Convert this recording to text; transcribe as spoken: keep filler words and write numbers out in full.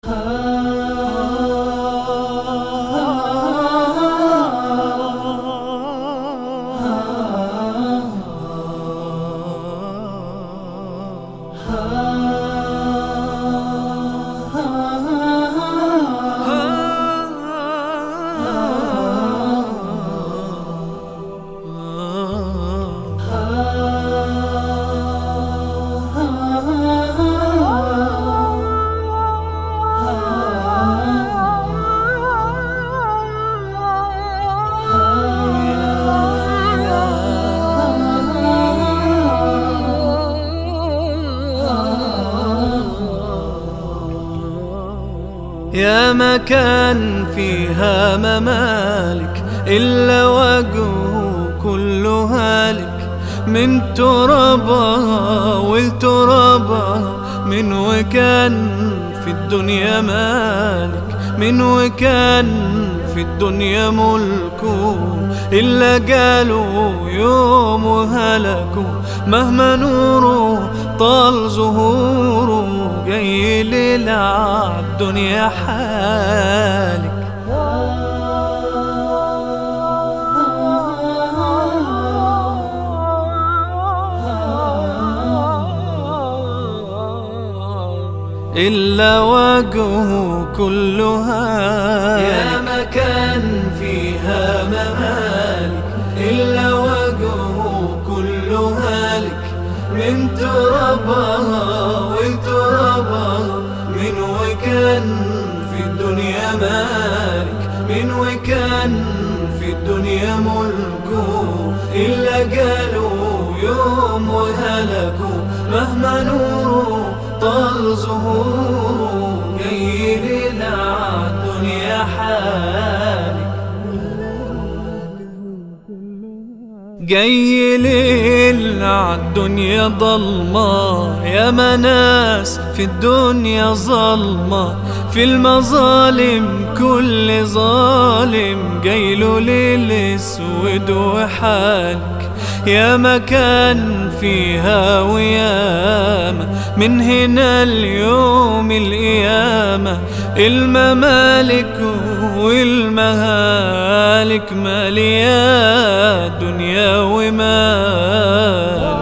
يا مكان فيها ممالك إلا وجهه كله هالك، من ترابها والترابها، من وكان في الدنيا مالك، من وكان في الدنيا ملكه، إلا جاله يوم وهلكوا، مهما نوره طال ظهوره، جاي ليل عالدنيا حالك. إلا وجهه كله هالك، يا مكان فيها ممالك إلا وجهه كله هالك، من ترابها والترابها، من وكان في الدنيا مالك، من وكان في الدنيا ملكه، إلا جاله يوم وهلكوا، مهما نوره طال ظهوره، جاي ليل عالدنيا حالك، جاي ليل عالدنيا ضلمة، يا مناس في الدنيا ظلمة، في المظالم كل ظالم جايله ليل اسود وحالك، يا مكان فيها وياما، من هنا اليوم القيامة، الممالك والمهالك مالية دنيا ومال.